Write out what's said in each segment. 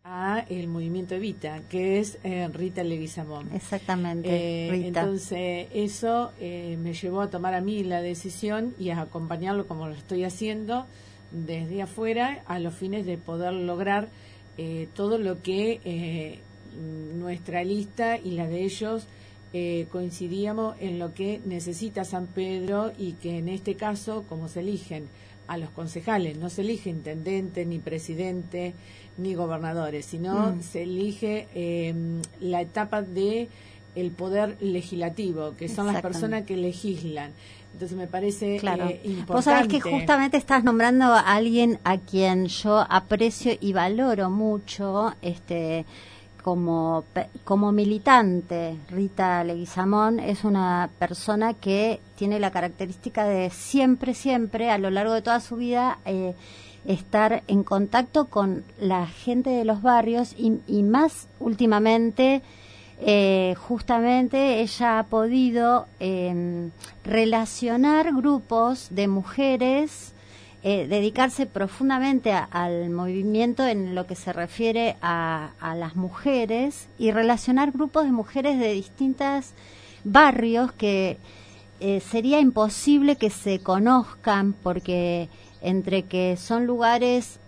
a el movimiento Evita, que es Rita Leguizamón. Exactamente, Rita. Entonces, eso me llevó a tomar a mí la decisión y a acompañarlo como lo estoy haciendo desde afuera a los fines de poder lograr todo lo que nuestra lista y la de ellos coincidíamos en lo que necesita San Pedro, y que en este caso, como se eligen a los concejales, no se elige intendente, ni presidente, ni gobernadores, sino se elige la etapa de el poder legislativo, que son las personas que legislan. Entonces me parece importante. Vos sabés que justamente estás nombrando a alguien a quien yo aprecio y valoro mucho, como militante. Rita Leguizamón es una persona que tiene la característica de siempre, a lo largo de toda su vida, estar en contacto con la gente de los barrios y más últimamente, justamente ella ha podido relacionar grupos de mujeres, dedicarse profundamente al movimiento en lo que se refiere a las mujeres, y relacionar grupos de mujeres de distintos barrios que sería imposible que se conozcan, porque entre que son lugares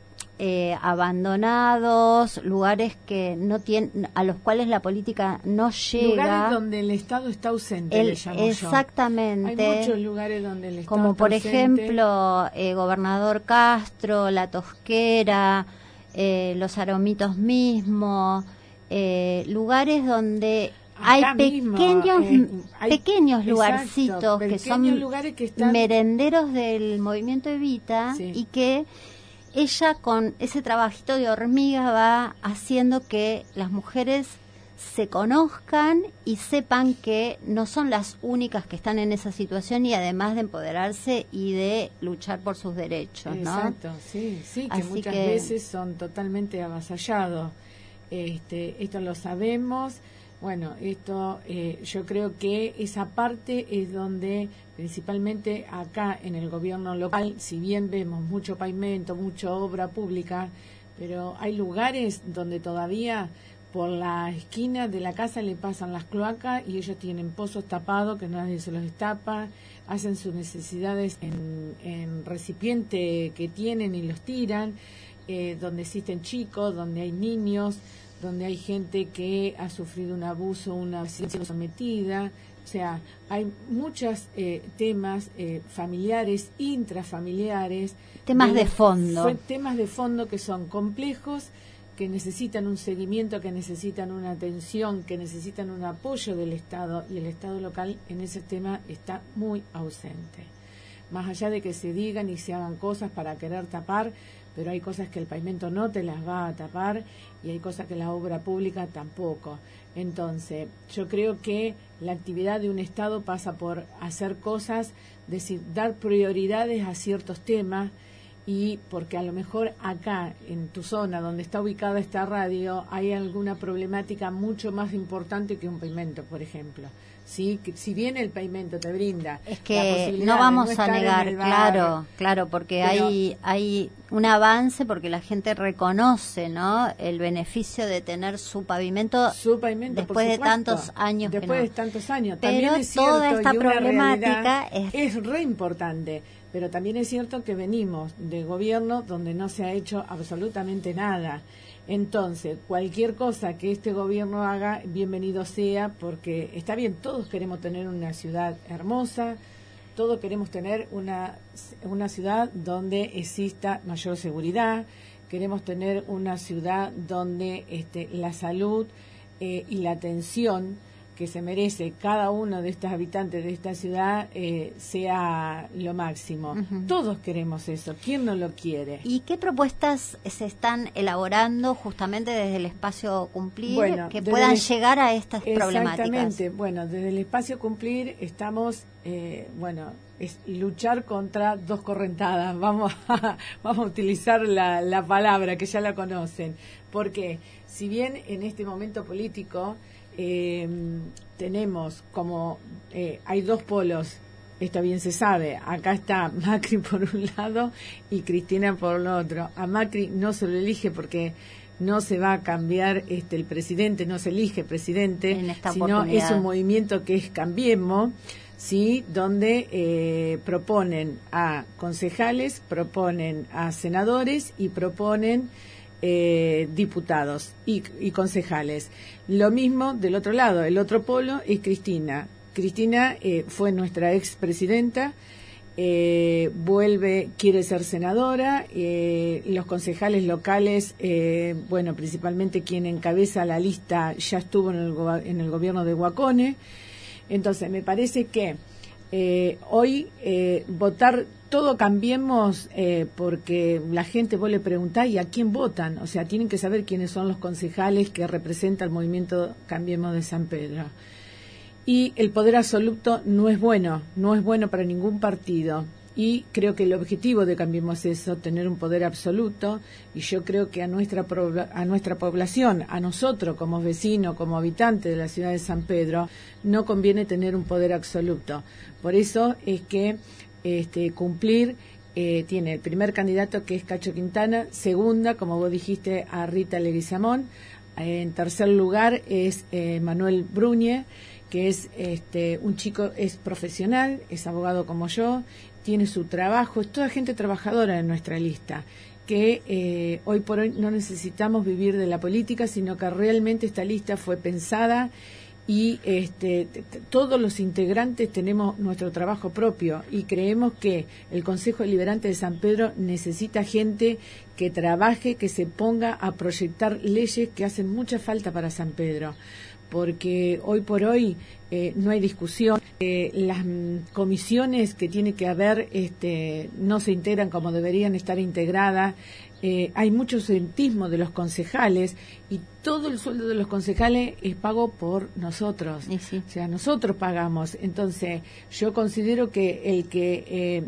abandonados, lugares que no tienen, a los cuales la política no llega. Lugares donde el Estado está ausente, le llamo exactamente. Yo. Hay muchos lugares donde el Estado como está por ausente. ejemplo, Gobernador Castro, La Tosquera, Los Aromitos mismo, lugares donde hay pequeños lugarcitos que son lugares que están merenderos del movimiento Evita, y que ella con ese trabajito de hormiga va haciendo que las mujeres se conozcan y sepan que no son las únicas que están en esa situación, y además de empoderarse y de luchar por sus derechos, ¿no? Exacto, sí, que muchas veces son totalmente avasallados. Esto lo sabemos. Bueno, esto yo creo que esa parte es donde, principalmente acá en el gobierno local, si bien vemos mucho pavimento, mucha obra pública, pero hay lugares donde todavía por la esquina de la casa le pasan las cloacas y ellos tienen pozos tapados que nadie se los destapa, hacen sus necesidades en recipiente que tienen y los tiran, donde existen chicos, donde hay niños, donde hay gente que ha sufrido un abuso, una violencia sometida. O sea, hay muchos temas familiares, intrafamiliares. Temas de fondo. Temas de fondo que son complejos, que necesitan un seguimiento, que necesitan una atención, que necesitan un apoyo del Estado, y el Estado local en ese tema está muy ausente. Más allá de que se digan y se hagan cosas para querer tapar, pero hay cosas que el pavimento no te las va a tapar y hay cosas que la obra pública tampoco. Entonces, yo creo que la actividad de un Estado pasa por hacer cosas, decir, dar prioridades a ciertos temas, y porque a lo mejor acá, en tu zona donde está ubicada esta radio, hay alguna problemática mucho más importante que un pavimento, por ejemplo. Sí, que si bien el pavimento te brinda, es que no vamos a negar, claro, porque hay un avance, porque la gente reconoce, ¿no?, el beneficio de tener su pavimento después de tantos años. De tantos años. Pero también es cierto, toda esta problemática es re importante. Pero también es cierto que venimos de gobierno donde no se ha hecho absolutamente nada. Entonces, cualquier cosa que este gobierno haga, bienvenido sea, porque está bien, todos queremos tener una ciudad hermosa, todos queremos tener una ciudad donde exista mayor seguridad, queremos tener una ciudad donde la salud y la atención que se merece cada uno de estos habitantes de esta ciudad sea lo máximo. Todos queremos eso. ¿Quién no lo quiere? ¿Y qué propuestas se están elaborando justamente desde el Espacio Cumplir que puedan llegar a estas problemáticas? Exactamente. Bueno, desde el Espacio Cumplir estamos, es luchar contra dos correntadas. Vamos a utilizar la palabra que ya la conocen. Porque si bien en este momento político tenemos como hay dos polos, esto bien se sabe, acá está Macri por un lado y Cristina por el otro. A Macri no se lo elige porque no se va a cambiar el presidente, no se elige presidente, sino oportunidad. Es un movimiento que es Cambiemos, ¿sí? Donde proponen a concejales, proponen a senadores y proponen diputados y concejales. Lo mismo del otro lado, el otro polo es Cristina. Cristina fue nuestra expresidenta, quiere ser senadora, los concejales locales, principalmente quien encabeza la lista ya estuvo en el gobierno de Guacone. Entonces, me parece que hoy votar todo Cambiemos, porque la gente, vos le preguntás, ¿y a quién votan? O sea, tienen que saber quiénes son los concejales que representan el movimiento Cambiemos de San Pedro. Y el poder absoluto no es bueno para ningún partido. Y creo que el objetivo de Cambiemos es eso, tener un poder absoluto. Y yo creo que a nuestra población, a nosotros como vecinos, como habitantes de la ciudad de San Pedro, no conviene tener un poder absoluto. Por eso es que Cumplir tiene el primer candidato, que es Cacho Quintana, segunda, como vos dijiste, a Rita Leguizamón, en tercer lugar es Manuel Bruñe, que es un chico, es profesional, es abogado como yo, tiene su trabajo, es toda gente trabajadora en nuestra lista, que hoy por hoy no necesitamos vivir de la política, sino que realmente esta lista fue pensada y todos los integrantes tenemos nuestro trabajo propio y creemos que el Consejo Deliberante de San Pedro necesita gente que trabaje, que se ponga a proyectar leyes que hacen mucha falta para San Pedro, porque hoy por hoy no hay discusión, las comisiones que tiene que haber no se integran como deberían estar integradas, hay mucho ausentismo de los concejales y todo el sueldo de los concejales es pago por nosotros, sí. O sea, nosotros pagamos. Entonces yo considero que el que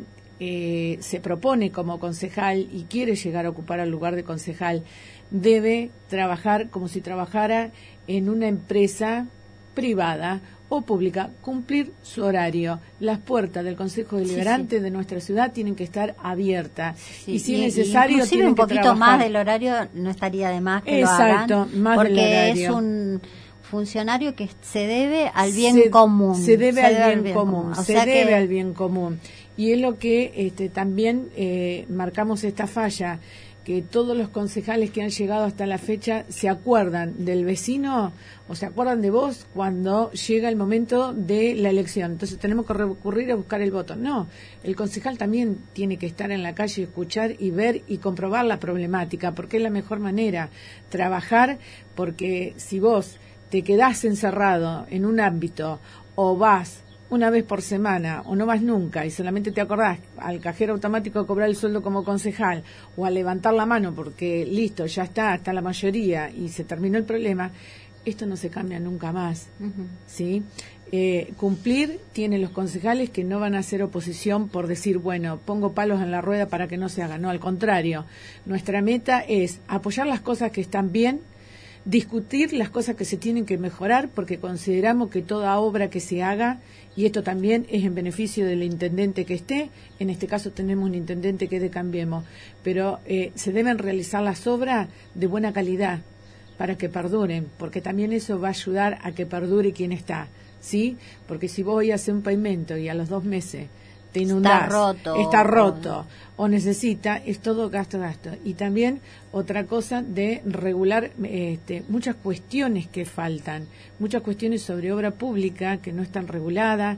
se propone como concejal y quiere llegar a ocupar el lugar de concejal debe trabajar como si trabajara en una empresa privada o pública, cumplir su horario. Las puertas del Consejo Deliberante de nuestra ciudad tienen que estar abiertas. Sí, y si es necesario, inclusive tienen un poquito que trabajar. más del horario no estaría de más que Exacto, lo hagan, más porque del horario. es un funcionario que se debe al bien común. Se debe al bien común, O se sea debe que al bien común. Y es lo que también marcamos esta falla, que todos los concejales que han llegado hasta la fecha se acuerdan del vecino o se acuerdan de vos cuando llega el momento de la elección. Entonces tenemos que recurrir a buscar el voto. No, el concejal también tiene que estar en la calle, escuchar y ver y comprobar la problemática, porque es la mejor manera, trabajar, porque si vos te quedás encerrado en un ámbito o vas una vez por semana o no vas nunca y solamente te acordás al cajero automático a cobrar el sueldo como concejal o a levantar la mano porque listo, ya está la mayoría y se terminó el problema, esto no se cambia nunca más. ¿Sí? Cumplir tiene los concejales que no van a hacer oposición por decir, bueno, pongo palos en la rueda para que no se haga. No, al contrario, nuestra meta es apoyar las cosas que están bien, discutir las cosas que se tienen que mejorar, porque consideramos que toda obra que se haga, y esto también es en beneficio del intendente que esté, en este caso tenemos un intendente que es de Cambiemos, pero se deben realizar las obras de buena calidad para que perduren, porque también eso va a ayudar a que perdure quien está, ¿sí? Porque si vos hoy haces un pavimento y a los 2 meses te inundás, está roto o necesita, es todo gasto. Y también otra cosa de regular muchas cuestiones que faltan, muchas cuestiones sobre obra pública que no están reguladas,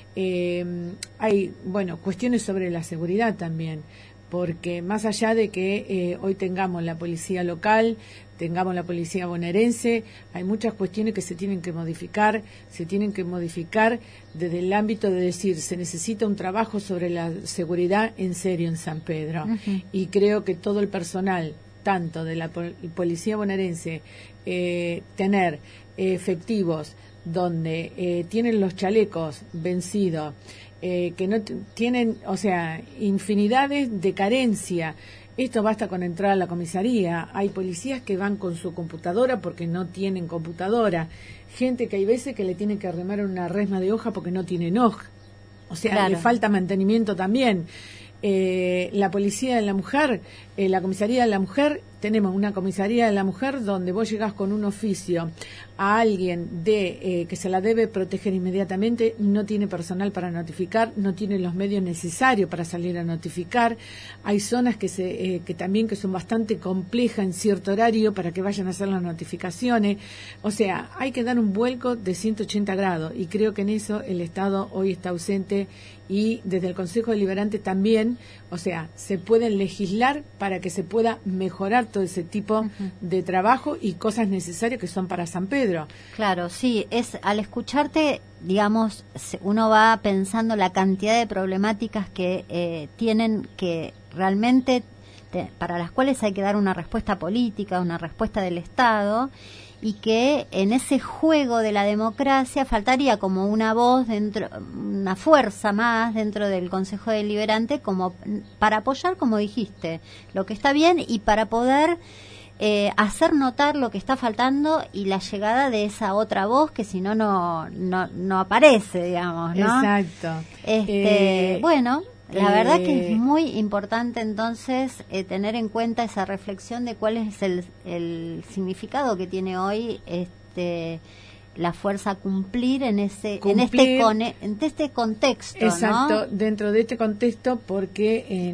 hay, cuestiones sobre la seguridad también, porque más allá de que hoy tengamos la policía local, tengamos la policía bonaerense, hay muchas cuestiones que se tienen que modificar desde el ámbito de decir, se necesita un trabajo sobre la seguridad en serio en San Pedro. Y creo que todo el personal, tanto de la policía bonaerense, tener efectivos donde tienen los chalecos vencidos, que no tienen, infinidades de carencia. Esto basta con entrar a la comisaría. Hay policías que van con su computadora porque no tienen computadora. Gente que hay veces que le tienen que arremar una resma de hoja porque no tienen hoja. Le falta mantenimiento también. La policía de la mujer, la comisaría de la mujer tenemos una comisaría de la mujer donde vos llegás con un oficio a alguien que se la debe proteger inmediatamente, no tiene personal para notificar, no tiene los medios necesarios para salir a notificar. Hay zonas que también que son bastante complejas en cierto horario para que vayan a hacer las notificaciones. O sea, hay que dar un vuelco de 180 grados y creo que en eso el Estado hoy está ausente, y desde el Consejo Deliberante también, o sea, se pueden legislar para que se pueda mejorar todo ese tipo de trabajo y cosas necesarias que son para San Pedro. Claro, sí, al escucharte, digamos, uno va pensando la cantidad de problemáticas que tienen, que realmente para las cuales hay que dar una respuesta política, una respuesta del Estado, y que en ese juego de la democracia faltaría como una voz dentro, una fuerza más dentro del Consejo Deliberante, como para apoyar, como dijiste, lo que está bien y para poder hacer notar lo que está faltando y la llegada de esa otra voz que si no no aparece, digamos, ¿no? Exacto. Bueno, la verdad que es muy importante entonces tener en cuenta esa reflexión de cuál es el significado que tiene hoy la fuerza a cumplir en este contexto. Exacto, ¿no? dentro de este contexto, porque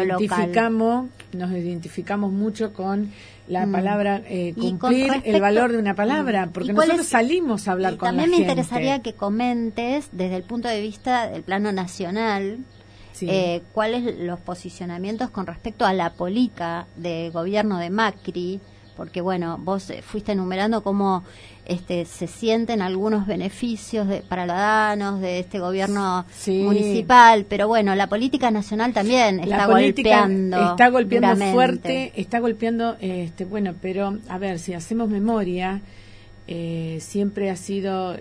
nos identificamos mucho con la palabra cumplir el valor de una palabra, porque nosotros salimos a hablar con la gente. También me interesaría que comentes desde el punto de vista del plano nacional. Sí. ¿Cuáles los posicionamientos con respecto a la política de gobierno de Macri? Porque, bueno, vos fuiste enumerando cómo se sienten algunos beneficios para los ciudadanos de este gobierno municipal, pero bueno, la política nacional también está golpeando duramente. Fuerte, está golpeando, bueno, pero a ver, si hacemos memoria, siempre ha sido,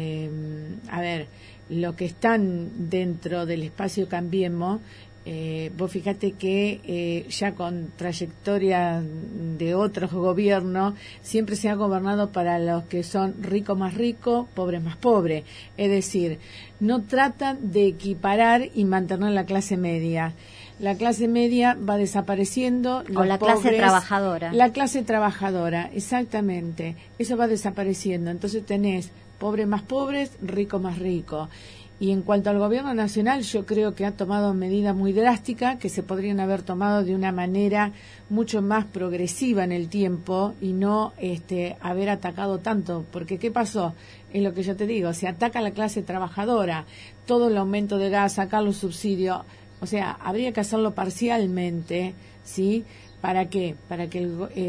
a ver, lo que están dentro del espacio Cambiemos, vos fíjate que ya con trayectoria de otros gobiernos siempre se ha gobernado para los que son ricos más ricos, pobres más pobres, es decir, no tratan de equiparar y mantener la clase media. La clase media va desapareciendo. O la clase trabajadora. La clase trabajadora, exactamente. Eso va desapareciendo. Entonces tenés pobres más pobres, rico más rico. Y en cuanto al gobierno nacional, yo creo que ha tomado medidas muy drásticas que se podrían haber tomado de una manera mucho más progresiva en el tiempo y no haber atacado tanto. Porque ¿qué pasó? Es lo que yo te digo, se ataca a la clase trabajadora, todo el aumento de gas, sacar los subsidios. O sea, habría que hacerlo parcialmente, ¿sí? ¿Para qué? Para que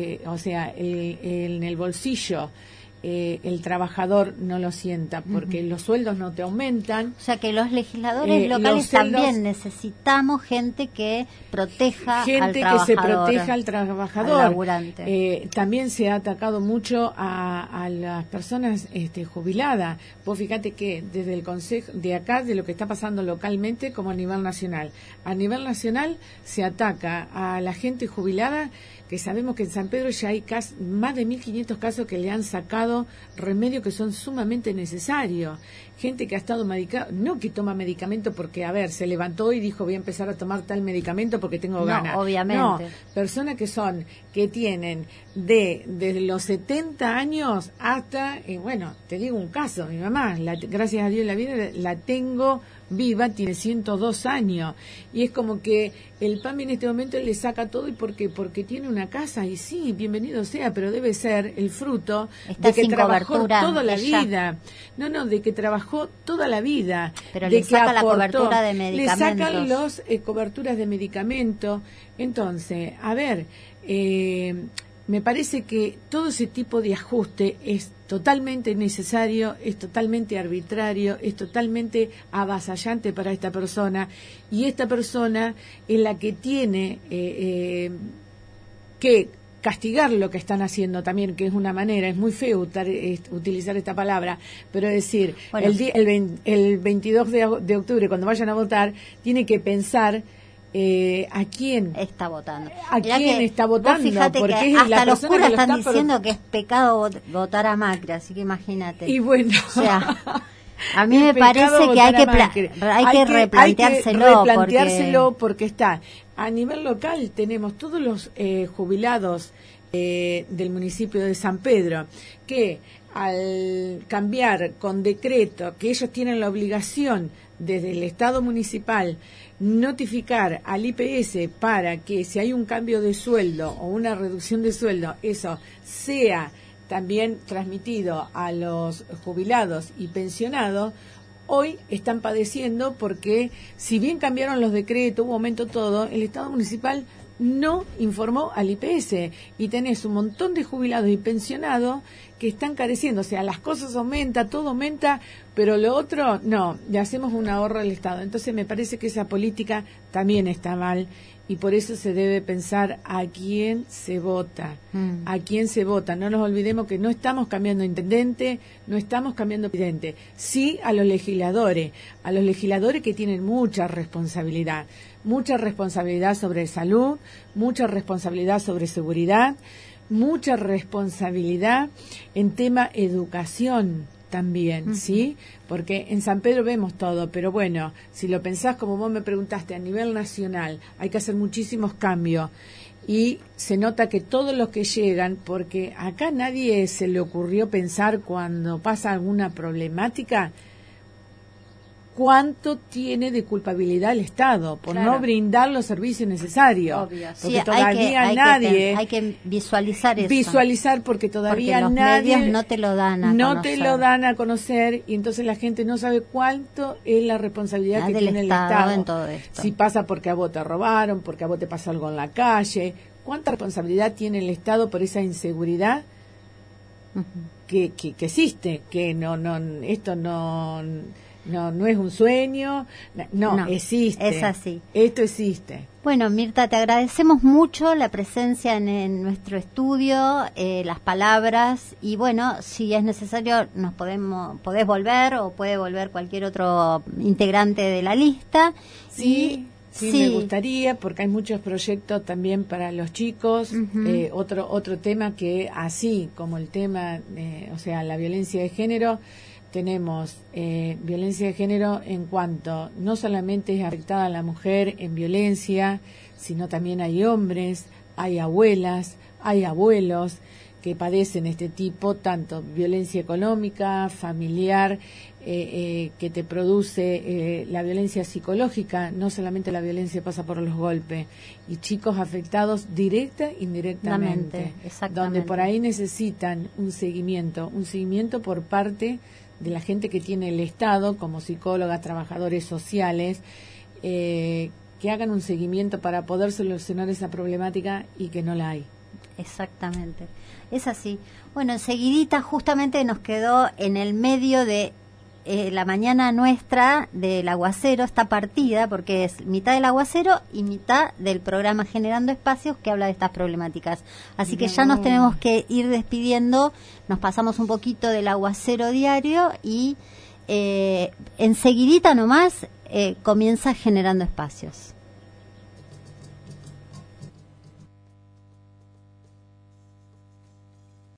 en el bolsillo el trabajador no lo sienta, porque los sueldos no te aumentan. O sea que los legisladores locales también necesitamos gente que proteja al trabajador. Que se proteja al trabajador. Al laburante. También se ha atacado mucho a las personas jubiladas. Vos fíjate que desde el Consejo de acá, de lo que está pasando localmente como a nivel nacional. A nivel nacional se ataca a la gente jubilada, que sabemos que en San Pedro ya hay más de 1.500 casos que le han sacado remedios que son sumamente necesarios. Gente que ha estado medicada, no que toma medicamento porque, a ver, se levantó y dijo voy a empezar a tomar tal medicamento porque tengo ganas. No, obviamente. No, personas que tienen desde los 70 años hasta, bueno, te digo un caso, mi mamá, gracias a Dios la vida la tengo viva, tiene 102 años, y es como que el PAMI en este momento le saca todo, y porque tiene una casa, y sí, bienvenido sea, pero debe ser el fruto de que trabajó toda la vida, de que trabajó toda la vida, pero de le saca la cobertura de medicamentos, le sacan los coberturas de medicamentos. Entonces, a ver, me parece que todo ese tipo de ajuste es totalmente innecesario, es totalmente arbitrario, es totalmente avasallante para esta persona, y esta persona es la que tiene que castigar lo que están haciendo también, que es una manera, es muy feo utilizar esta palabra, pero es decir, bueno, el 22 de octubre, cuando vayan a votar, tiene que pensar ¿a quién está votando? ¿A quién está votando? Fíjate porque que hasta los curas están diciendo que es pecado votar a Macri, así que imagínate. Y bueno, o sea, A mí me parece que hay que replanteárselo, porque está a nivel local. Tenemos todos los jubilados del municipio de San Pedro que al cambiar con decreto, que ellos tienen la obligación desde el Estado municipal notificar al IPS para que si hay un cambio de sueldo o una reducción de sueldo, eso sea también transmitido a los jubilados y pensionados, hoy están padeciendo porque si bien cambiaron los decretos, hubo aumento todo, el Estado municipal no informó al IPS y tenés un montón de jubilados y pensionados que están careciendo, o sea, las cosas aumentan, todo aumenta, pero lo otro no, le hacemos un ahorro al Estado. Entonces me parece que esa política también está mal y por eso se debe pensar a quién se vota, a quién se vota. No nos olvidemos que no estamos cambiando intendente, no estamos cambiando presidente, sí a los legisladores que tienen mucha responsabilidad sobre salud, mucha responsabilidad sobre seguridad, mucha responsabilidad en tema educación también, ¿sí? Porque en San Pedro vemos todo, pero bueno, si lo pensás como vos me preguntaste a nivel nacional, hay que hacer muchísimos cambios y se nota que todos los que llegan, porque acá nadie se le ocurrió pensar cuando pasa alguna problemática, cuánto tiene de culpabilidad el Estado por no brindar los servicios necesarios. Obvio. Porque todavía hay que visualizar eso. Visualizar porque todavía los nadie medios no te lo dan a conocer. Y entonces la gente no sabe cuánto es la responsabilidad que tiene el Estado en todo esto. Si pasa porque a vos te robaron, porque a vos te pasó algo en la calle, cuánta responsabilidad tiene el Estado por esa inseguridad que existe, que esto no es un sueño, no, existe. Es así. Esto existe. Bueno, Mirta, te agradecemos mucho la presencia en nuestro estudio, las palabras, y bueno, si es necesario podés volver o puede volver cualquier otro integrante de la lista. Sí, me gustaría, porque hay muchos proyectos también para los chicos. Otro tema que, así como el tema, o sea, la violencia de género, tenemos violencia de género en cuanto no solamente es afectada a la mujer en violencia, sino también hay hombres, hay abuelas, hay abuelos que padecen este tipo, tanto violencia económica, familiar, que te produce la violencia psicológica, no solamente la violencia pasa por los golpes, y chicos afectados directa e indirectamente, donde por ahí necesitan un seguimiento por parte de la gente que tiene el Estado, como psicólogas, trabajadores sociales, que hagan un seguimiento para poder solucionar esa problemática y que no la hay. Exactamente, es así. Bueno, enseguidita justamente nos quedó en el medio de la mañana nuestra del aguacero, esta partida, porque es mitad del aguacero y mitad del programa Generando Espacios que habla de estas problemáticas. Así que ya nos tenemos que ir despidiendo, nos pasamos un poquito del aguacero diario y enseguidita nomás comienza Generando Espacios.